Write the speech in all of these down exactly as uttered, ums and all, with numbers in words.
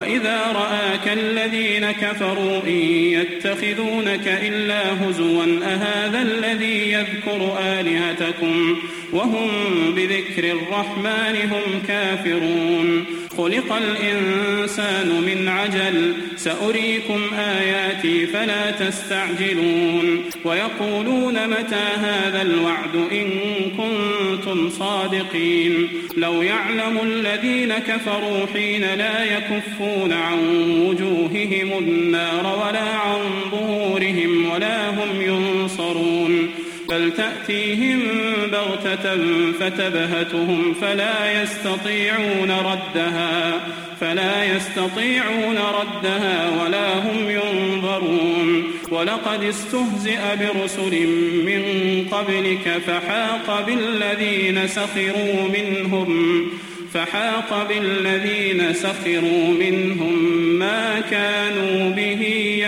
وإذا رآك الذين كفروا إن يتخذونك إلا هزوا أهذا الذي يذكر آلهتكم وهم بذكر الرحمن هم كافرون خلق الإنسان من عجل سأريكم آياتي فلا تستعجلون ويقولون متى هذا الوعد إن كنتم صادقين لو يعلم الذين كفروا حين لا يكفون عن وجوههم النار ولا عن ظهورهم ولا هم ينصرون بل تأتيهم بغتة فتبهتهم فلا يستطيعون ردها فلا يستطيعون ردها ولا هم ينظرون ولقد استهزئ برسل من قبلك فحاق بالذين سخروا منهم فحاق بالذين سخروا منهم ما كانوا به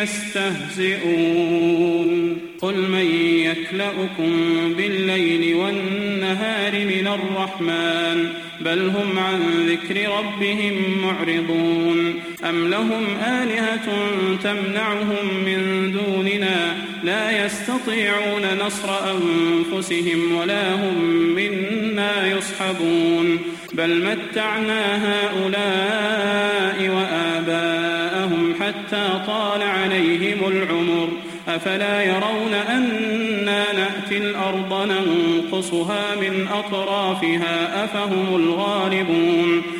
يستهزئون قل من يكلؤكم بالليل والنهار من الرحمن بل هم عن ذكر ربهم معرضون أم لهم آلهة تمنعهم من دوننا لا يستطيعون نصر أنفسهم ولا هم منا يصحبون بل متعنا هؤلاء وآباءهم حتى طال عليهم العمر أفلا يرون أنا نأتي الأرض ننقصها من أطرافها أفهم الغالبون